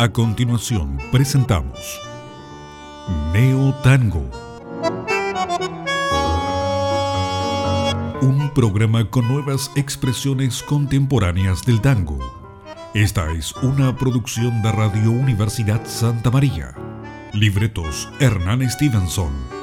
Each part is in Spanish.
A continuación presentamos Neo Tango, un programa con nuevas expresiones contemporáneas del tango. Esta es una producción de Radio Universidad Santa María. Libretos Hernán Stevenson.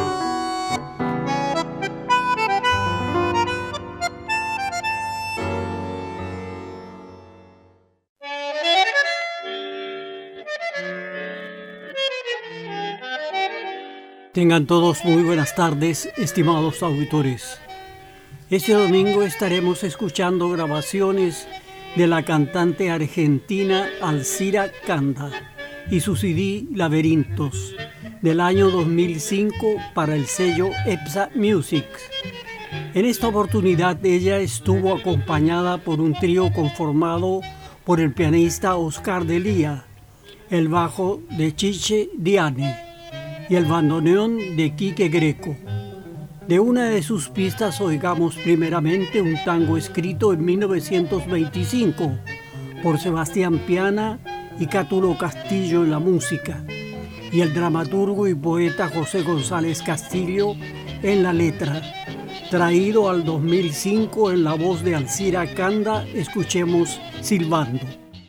Tengan todos muy buenas tardes, estimados auditores. Este domingo estaremos escuchando grabaciones de la cantante argentina Alcira Canda y su CD Laberintos del año 2005 para el sello EPSA Music. En esta oportunidad ella estuvo acompañada por un trío conformado por el pianista Oscar D'Elia, el bajo de Chiche Diane y el bandoneón de Quique Greco. De una de sus pistas oigamos primeramente un tango escrito en 1925 por Sebastián Piana y Cátulo Castillo en la música, y el dramaturgo y poeta José González Castillo en la letra. Traído al 2005 en la voz de Alcira Canda, escuchemos Silbando.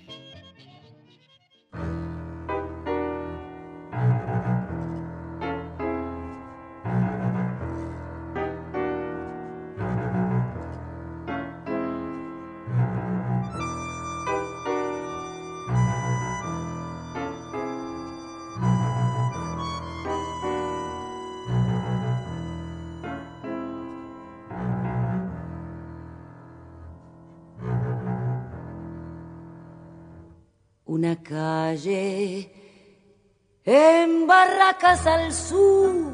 Una calle en Barracas al sur,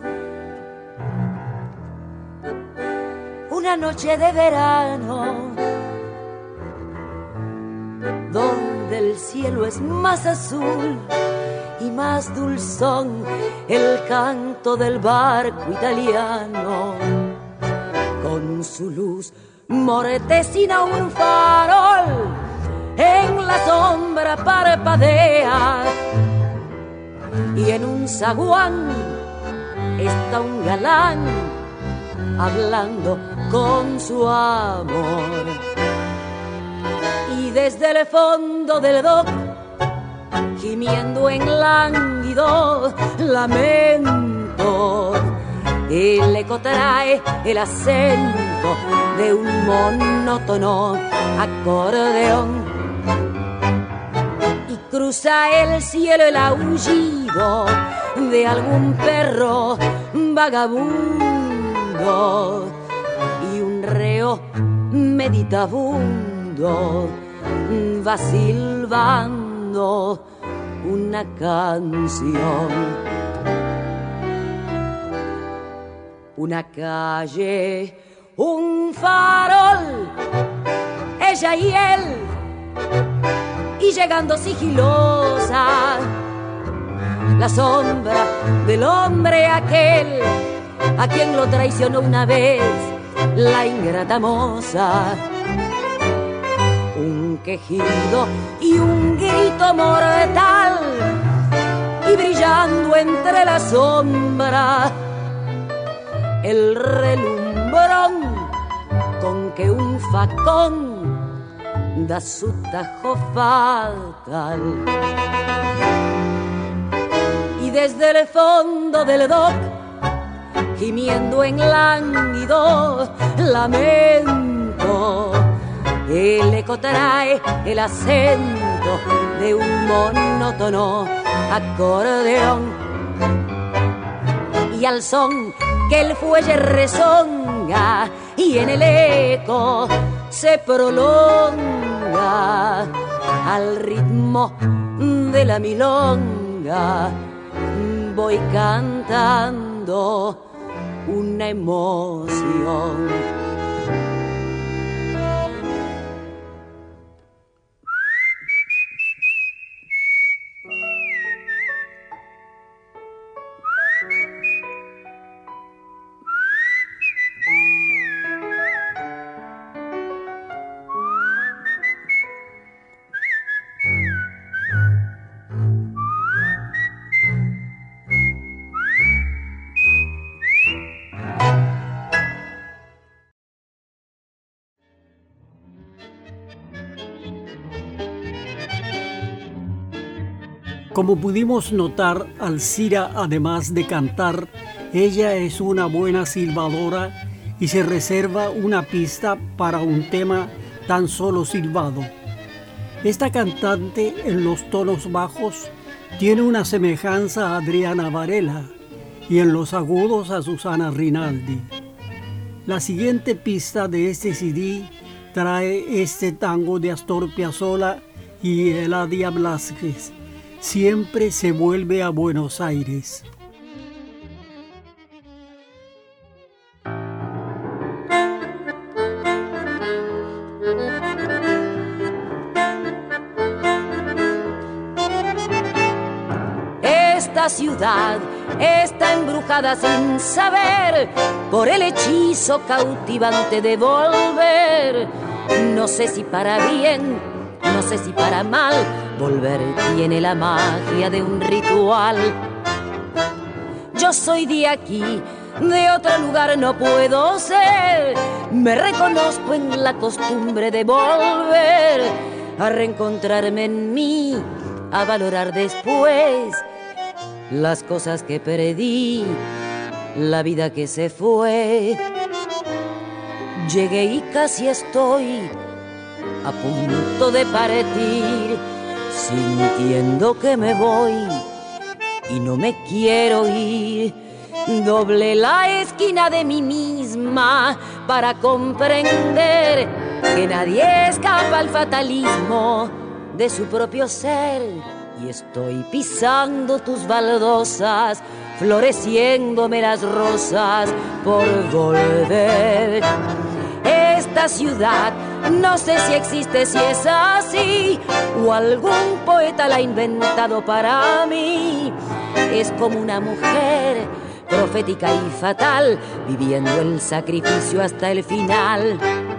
una noche de verano, donde el cielo es más azul y más dulzón el canto del barco italiano. Con su luz mortecina un farol en la sombra parpadea, y en un zaguán está un galán hablando con su amor. Y desde el fondo del dock, gimiendo en lánguido lamento, el eco trae el acento de un monótono acordeón. Cruza el cielo el aullido de algún perro vagabundo, y un reo meditabundo va silbando una canción. Una calle, un farol, ella y él, y llegando sigilosa la sombra del hombre aquel a quien lo traicionó una vez la ingrata moza. Un quejido y un grito mortal, y brillando entre la sombra el relumbrón con que un facón da su tajo fatal. Y desde el fondo del dock, gimiendo en lánguido lamento, el eco trae el acento de un monótono acordeón. Y al son que el fuelle rezonga y en el eco se prolonga, al ritmo de la milonga voy cantando una emoción. Como pudimos notar, Alcira, además de cantar, ella es una buena silbadora y se reserva una pista para un tema tan solo silbado. Esta cantante en los tonos bajos tiene una semejanza a Adriana Varela y en los agudos a Susana Rinaldi. La siguiente pista de este CD trae este tango de Astor Piazzolla y Eladia Blasquez. Siempre se vuelve a Buenos Aires. Esta ciudad está embrujada sin saber por el hechizo cautivante de volver. No sé si para bien, no sé si para mal, volver tiene la magia de un ritual. Yo soy de aquí, de otro lugar no puedo ser. Me reconozco en la costumbre de volver a reencontrarme en mí, a valorar después las cosas que perdí, la vida que se fue. Llegué y casi estoy a punto de partir, sintiendo que me voy y no me quiero ir. Doblé la esquina de mí misma para comprender que nadie escapa al fatalismo de su propio ser. Y estoy pisando tus baldosas, floreciéndome las rosas por volver. Esta ciudad no sé si existe, si es así, o algún poeta la ha inventado para mí. Es como una mujer profética y fatal, viviendo el sacrificio hasta el final.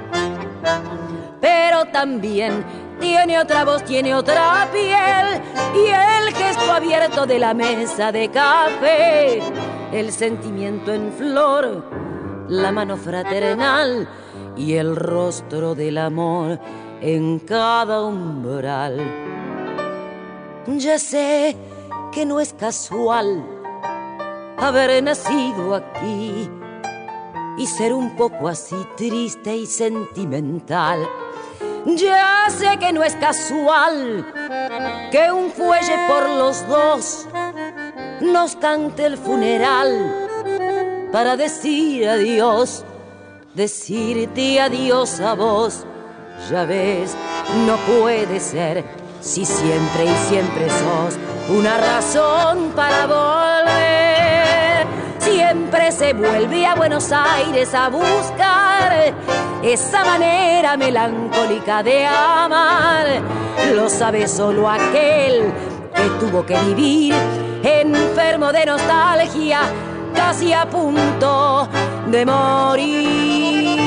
Pero también tiene otra voz, tiene otra piel, y el gesto abierto de la mesa de café, el sentimiento en flor, la mano fraternal y el rostro del amor en cada umbral. Ya sé que no es casual haber nacido aquí y ser un poco así triste y sentimental. Ya sé que no es casual que un fuelle por los dos nos cante el funeral para decir adiós, decirte adiós a vos. Ya ves, no puede ser si siempre y siempre sos una razón para volver. Siempre se vuelve a Buenos Aires a buscar esa manera melancólica de amar. Lo sabe solo aquel que tuvo que vivir enfermo de nostalgia, casi a punto de morir.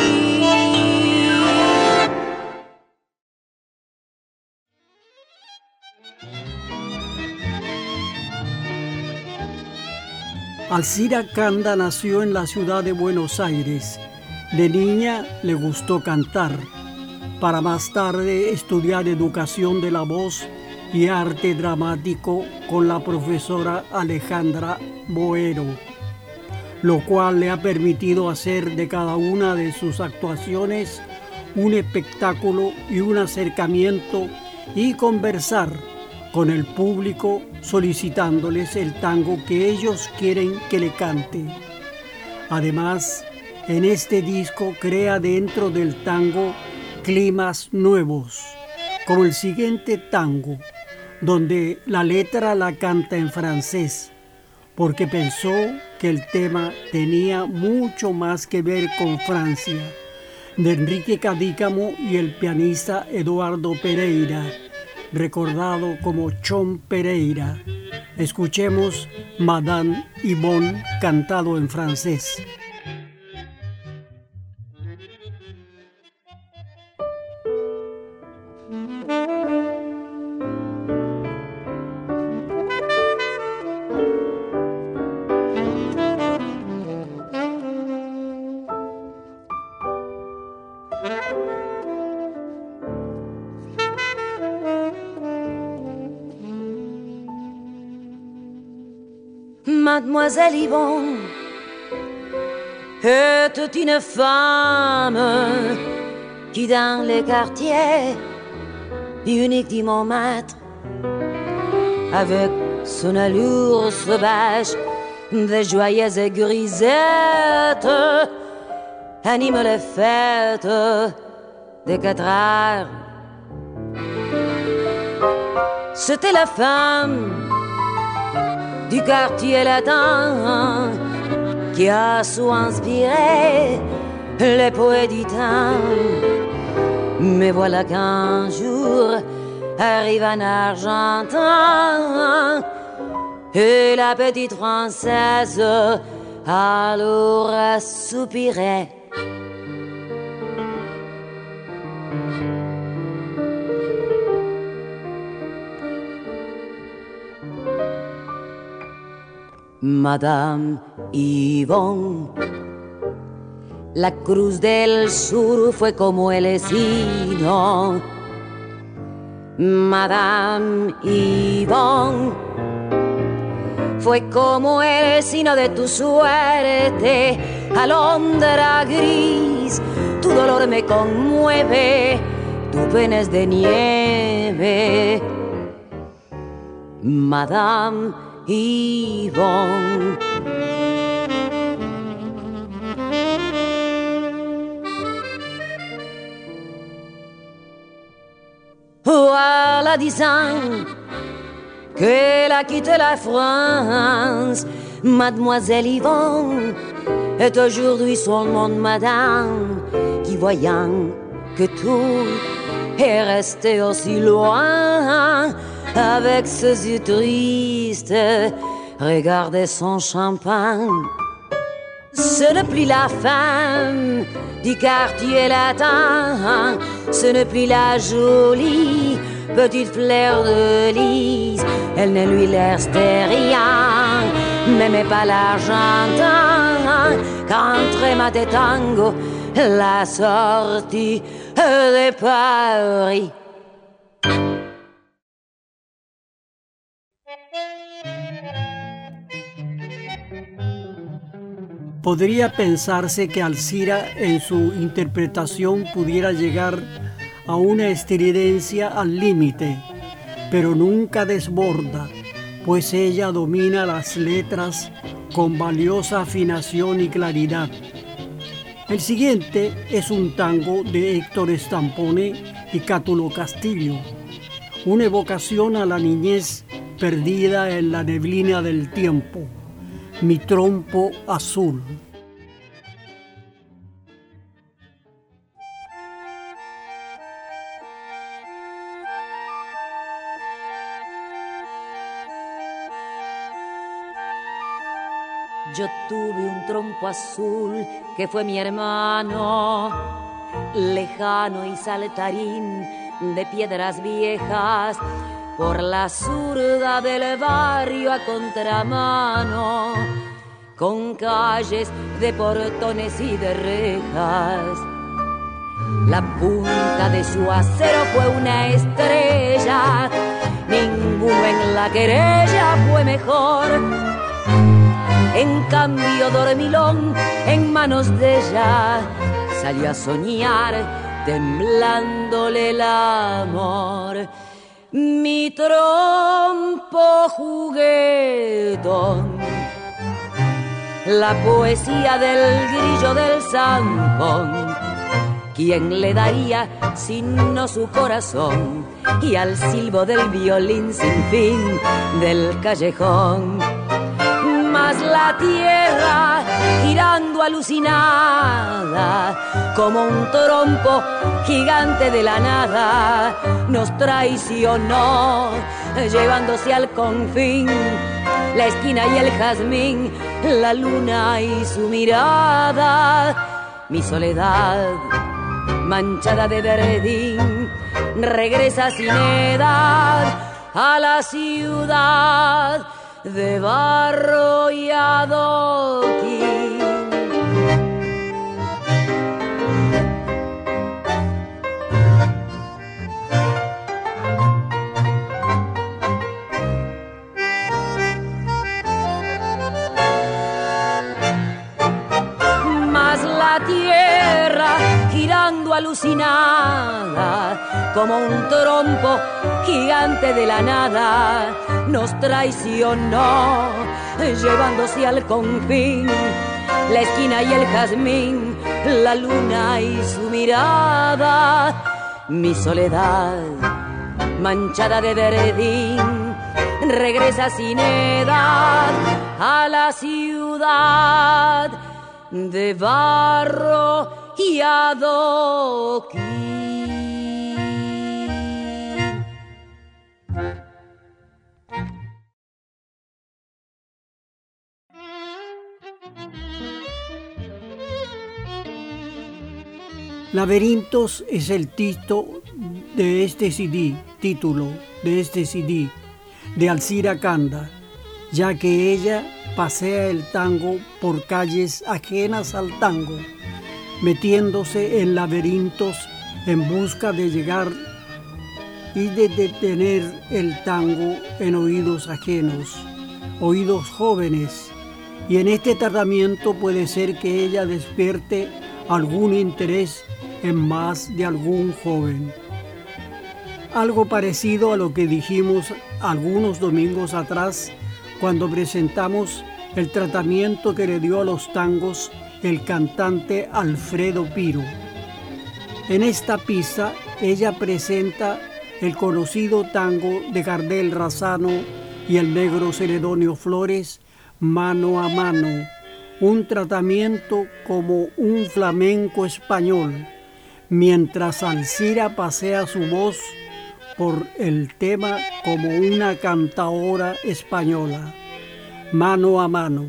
Alcira Canda nació en la ciudad de Buenos Aires. De niña le gustó cantar, para más tarde estudiar educación de la voz y arte dramático con la profesora Alejandra Boero, lo cual le ha permitido hacer de cada una de sus actuaciones un espectáculo y un acercamiento y conversar con el público solicitándoles el tango que ellos quieren que le cante. Además, en este disco crea dentro del tango climas nuevos, como el siguiente tango, donde la letra la canta en francés, porque pensó que el tema tenía mucho más que ver con Francia, de Enrique Cadícamo y el pianista Eduardo Pereira, recordado como Chon Pereira. Escuchemos Madame Yvonne cantado en francés. Mademoiselle Yvonne était une femme qui dans les quartiers unique du Montmartre, avec son allure sauvage des joyeuses grisettes, anime les fêtes des 4 heures. C'était la femme du quartier latin qui a su inspirer les poètes du temps. Mais voilà qu'un jour arrive un Argentin et la petite Française alors a soupiré. Madame Yvonne, la Cruz del Sur fue como el vecino. Madame Yvonne fue como el sino de tu suerte, alondra gris, tu dolor me conmueve, tu pena es de nieve. Madame Yvonne. Voilà 10 ans qu'elle a quitté la France. Mademoiselle Yvonne est aujourd'hui son nom de madame, qui voyant que tout est resté aussi loin, avec ses yeux tristes, regardait son champagne. Ce n'est plus la femme du quartier latin, ce n'est plus la jolie petite fleur de lys. Elle ne lui laisse rien, même pas l'argentin, qu'entre mat et tango, la sortie de Paris. Podría pensarse que Alcira en su interpretación pudiera llegar a una estridencia al límite, pero nunca desborda, pues ella domina las letras con valiosa afinación y claridad. El siguiente es un tango de Héctor Stampone y Cátulo Castillo, una evocación a la niñez perdida en la neblina del tiempo. Mi trompo azul. Yo tuve un trompo azul que fue mi hermano, lejano y saltarín de piedras viejas, por la zurda del barrio a contramano, con calles de portones y de rejas. La punta de su acero fue una estrella, ninguno en la querella fue mejor. En cambio dormilón en manos de ella salió a soñar temblándole el amor. Mi trompo juguetón, la poesía del grillo del zampón, ¿quién le daría sino su corazón? Y al silbo del violín sin fin del callejón. Mas la tierra girando alucinada como un trompo gigante de la nada nos traicionó, llevándose al confín la esquina y el jazmín, la luna y su mirada. Mi soledad manchada de verdín regresa sin edad a la ciudad de barro y adoquín. la tierra girando alucinada como un trompo gigante de la nada, nos traicionó llevándose al confín la esquina y el jazmín, la luna y su mirada. Mi soledad manchada de verdín regresa sin edad a la ciudad de barro y adoquín. Laberintos es el título de este CD de Alcira Canda, ya que ella pasea el tango por calles ajenas al tango, metiéndose en laberintos en busca de llegar y de detener el tango en oídos ajenos, oídos jóvenes, y en este tratamiento puede ser que ella despierte algún interés en más de algún joven. Algo parecido a lo que dijimos algunos domingos atrás cuando presentamos el tratamiento que le dio a los tangos el cantante Alfredo Piro. En esta pieza ella presenta el conocido tango de Gardel Razzano y el negro Celedonio Flores, Mano a Mano, un tratamiento como un flamenco español, mientras Alcira pasea su voz por el tema como una cantaora española. Mano a Mano.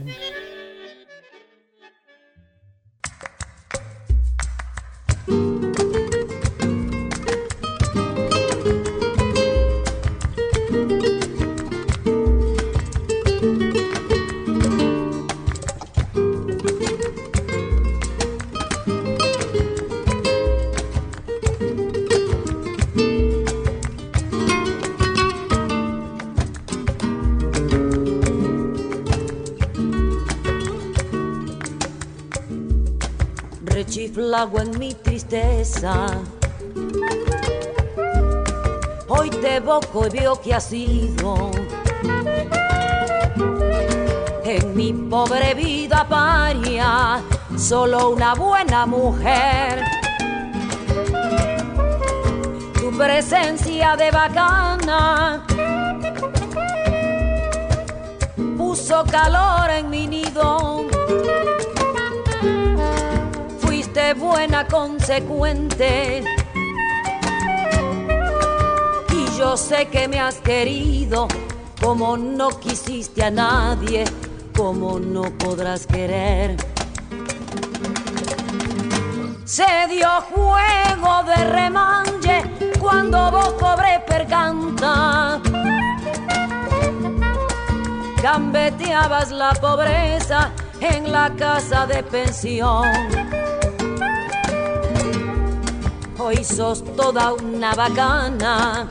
Rechiflago en mi tristeza, hoy te evoco y veo que has sido en mi pobre vida paria solo una buena mujer. Tu presencia de bacana puso calor en mi nido. Fuiste buena, consecuente, y yo sé que me has querido como no quisiste a nadie, como no podrás querer. Se dio juego de remanche cuando vos, pobre percanta, gambeteabas la pobreza en la casa de pensión. Hoy sos toda una bacana,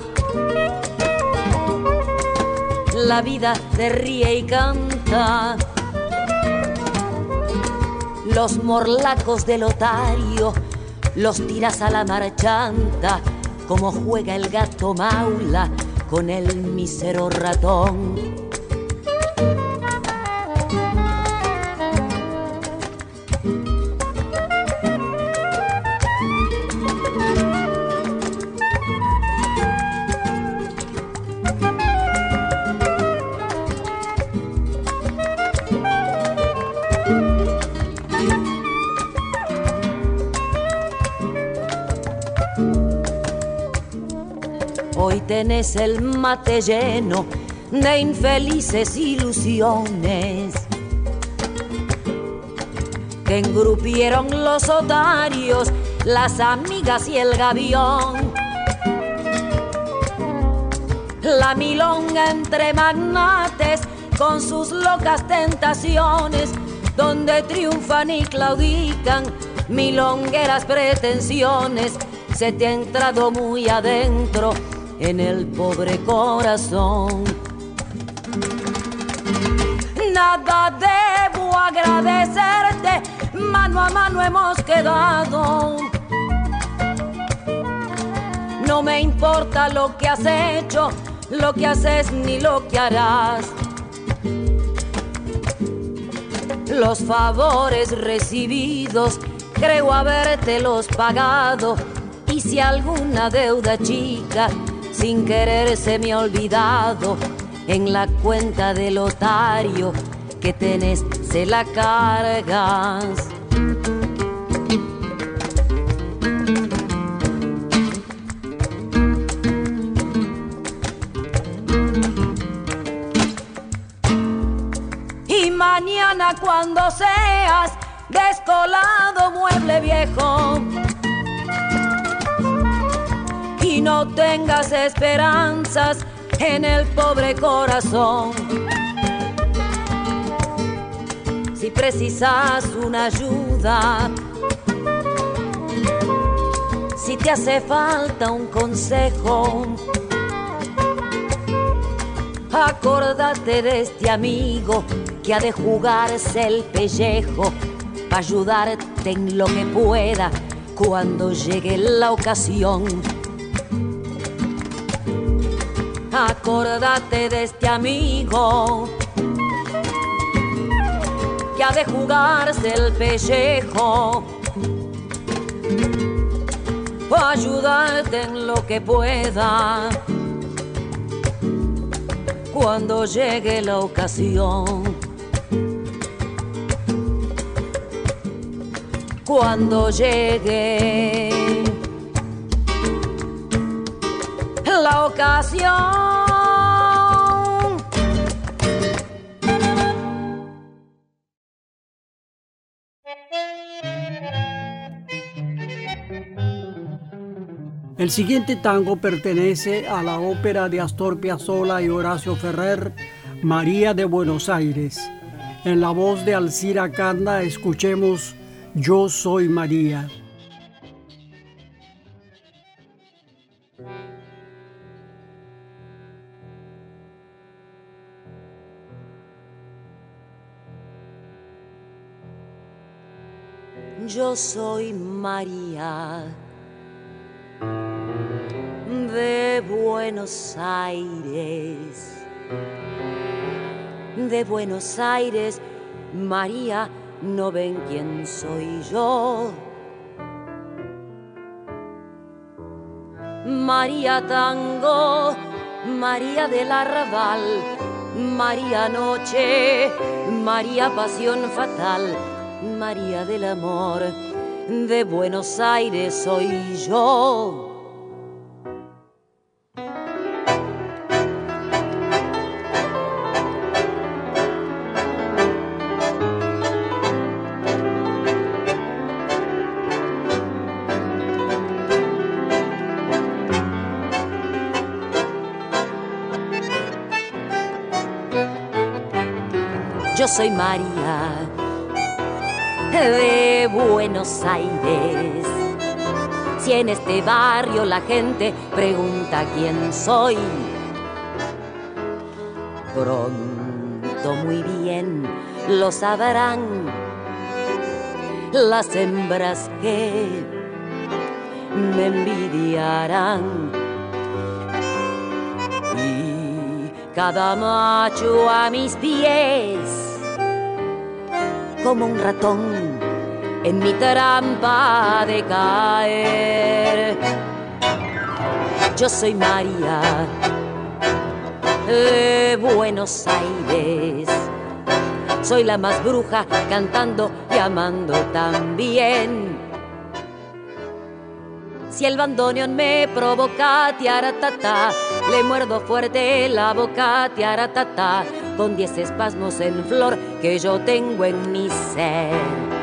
la vida te ríe y canta. Los morlacos del otario los tiras a la marchanta, como juega el gato maula con el mísero ratón. Hoy tenés el mate lleno de infelices ilusiones que engrupieron los otarios, las amigas y el gavión. La milonga entre magnates con sus locas tentaciones, donde triunfan y claudican milongueras pretensiones, se te ha entrado muy adentro en el pobre corazón. Nada debo agradecerte, mano a mano hemos quedado. No me importa lo que has hecho, lo que haces ni lo que harás. Los favores recibidos creo habértelos pagado, y si alguna deuda chica sin querer se me ha olvidado, en la cuenta del otario que tenés se la cargas. Y mañana cuando seas descolado mueble viejo y no tengas esperanzas en el pobre corazón, si precisas una ayuda, si te hace falta un consejo, acórdate de este amigo que ha de jugarse el pellejo para ayudarte en lo que pueda cuando llegue la ocasión. Acórdate de este amigo que ha de jugarse el pellejo para ayudarte en lo que pueda cuando llegue la ocasión. Cuando llegue la ocasión. El siguiente tango pertenece a la ópera de Astor Piazzolla y Horacio Ferrer, María de Buenos Aires. En la voz de Alcira Canda escuchemos Yo soy María. Yo soy María de Buenos Aires, de Buenos Aires, María, ¿no ven quién soy yo? María Tango, María del Arrabal, María Noche, María Pasión Fatal, María del Amor, de Buenos Aires soy yo. Yo soy María de Buenos Aires. Si en este barrio la gente pregunta quién soy, pronto muy bien lo sabrán las hembras que me envidiarán. Y cada macho a mis pies, como un ratón en mi trampa de caer. Yo soy María de Buenos Aires, soy la más bruja cantando y amando también. Si el bandoneón me provoca, tiaratata, le muerdo fuerte la boca, tiaratata, con 10 espasmos en flor que yo tengo en mi ser.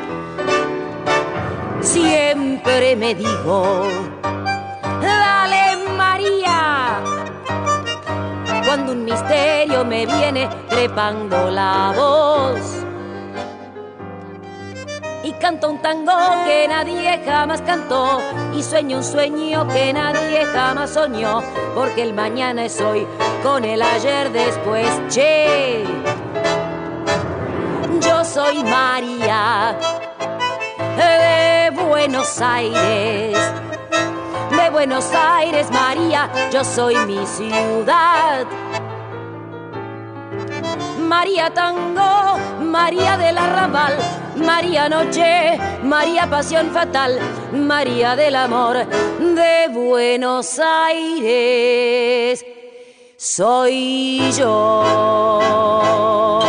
Siempre me digo, dale María, cuando un misterio me viene trepando la voz. Y canto un tango que nadie jamás cantó, y sueño un sueño que nadie jamás soñó, porque el mañana es hoy, con el ayer después, che. Yo soy María de Buenos Aires. De Buenos Aires, María, yo soy mi ciudad. María Tango, María del Arrabal, María Noche, María Pasión Fatal, María del Amor de Buenos Aires. Soy yo.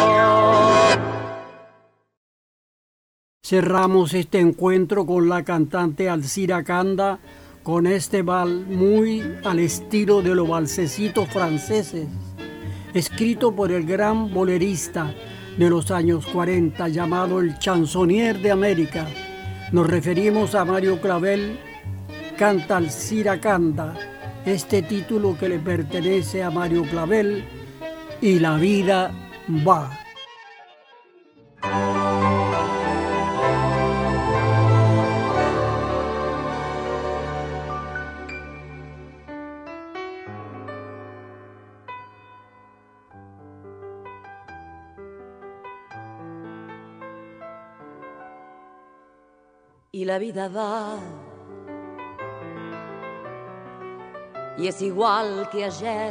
Cerramos este encuentro con la cantante Alcira Canda con este vals muy al estilo de los valsecitos franceses, escrito por el gran bolerista de los años 40 llamado el Chansonnier de América. Nos referimos a Mario Clavel, canta Alcira Canda, este título que le pertenece a Mario Clavel, y la vida va. Y la vida va, y es igual que ayer,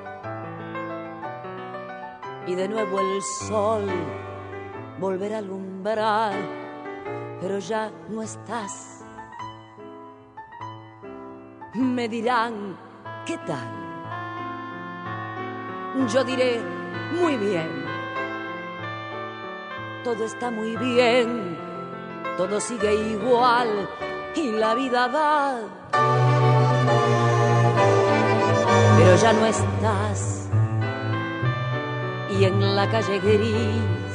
y de nuevo el sol volverá a alumbrar, pero ya no estás. Me dirán, ¿qué tal? Yo diré, muy bien, todo está muy bien, todo sigue igual y la vida va. Pero ya no estás y en la calle gris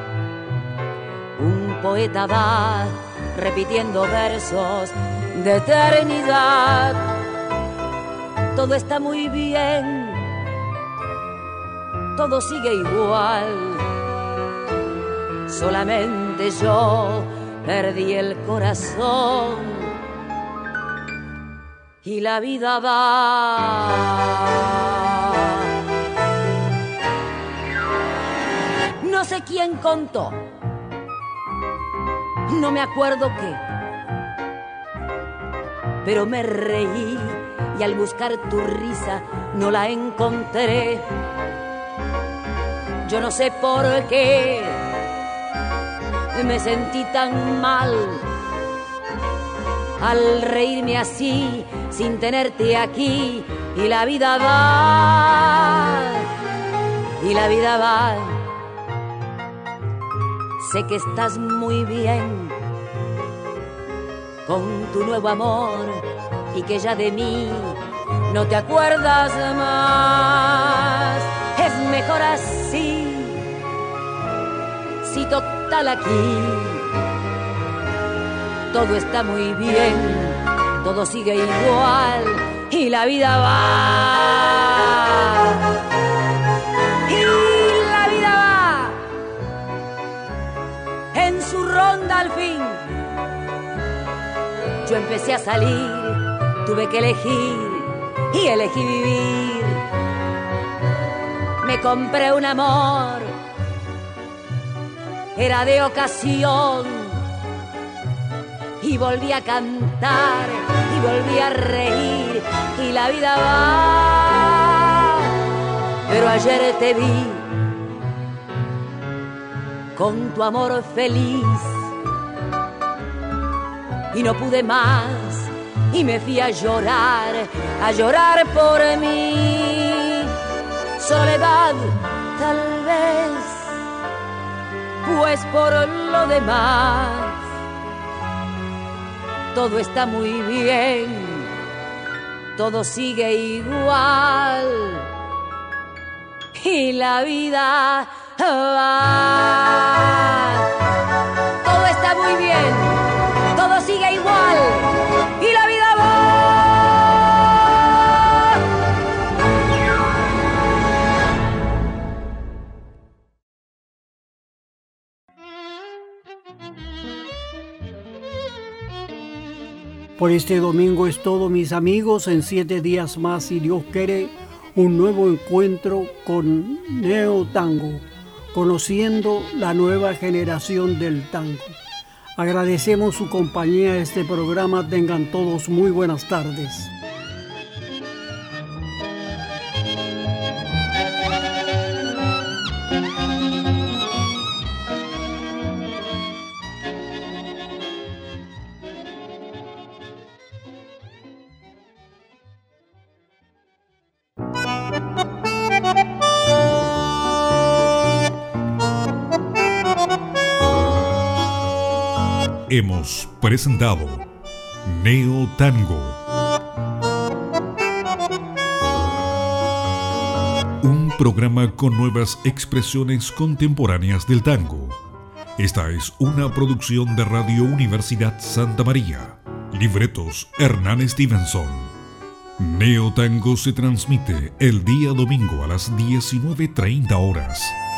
un poeta va repitiendo versos de eternidad. Todo está muy bien, todo sigue igual, solamente yo perdí el corazón y la vida va. No sé quién contó, no me acuerdo qué, pero me reí y al buscar tu risa no la encontré. Yo no sé por qué me sentí tan mal al reírme así sin tenerte aquí y la vida va, y la vida va. Sé que estás muy bien con tu nuevo amor y que ya de mí no te acuerdas más. Es mejor así, si total aquí todo está muy bien, todo sigue igual y la vida va, y la vida va en su ronda al fin. Yo empecé a salir, tuve que elegir y elegí vivir. Me compré un amor, era de ocasión, y volví a cantar y volví a reír y la vida va. Pero ayer te vi con tu amor feliz y no pude más y me fui a llorar por mí. Soledad, tal vez, pues por lo demás todo está muy bien, todo sigue igual y la vida va. Todo está muy bien, todo sigue igual y la vida va. Por este domingo es todo, mis amigos. En 7 días más, si Dios quiere, un nuevo encuentro con Neo Tango, conociendo la nueva generación del tango. Agradecemos su compañía a este programa. Tengan todos muy buenas tardes. Hemos presentado Neo Tango, un programa con nuevas expresiones contemporáneas del tango. Esta es una producción de Radio Universidad Santa María. Libretos Hernán Stevenson. Neo Tango se transmite el día domingo a las 19:30 horas.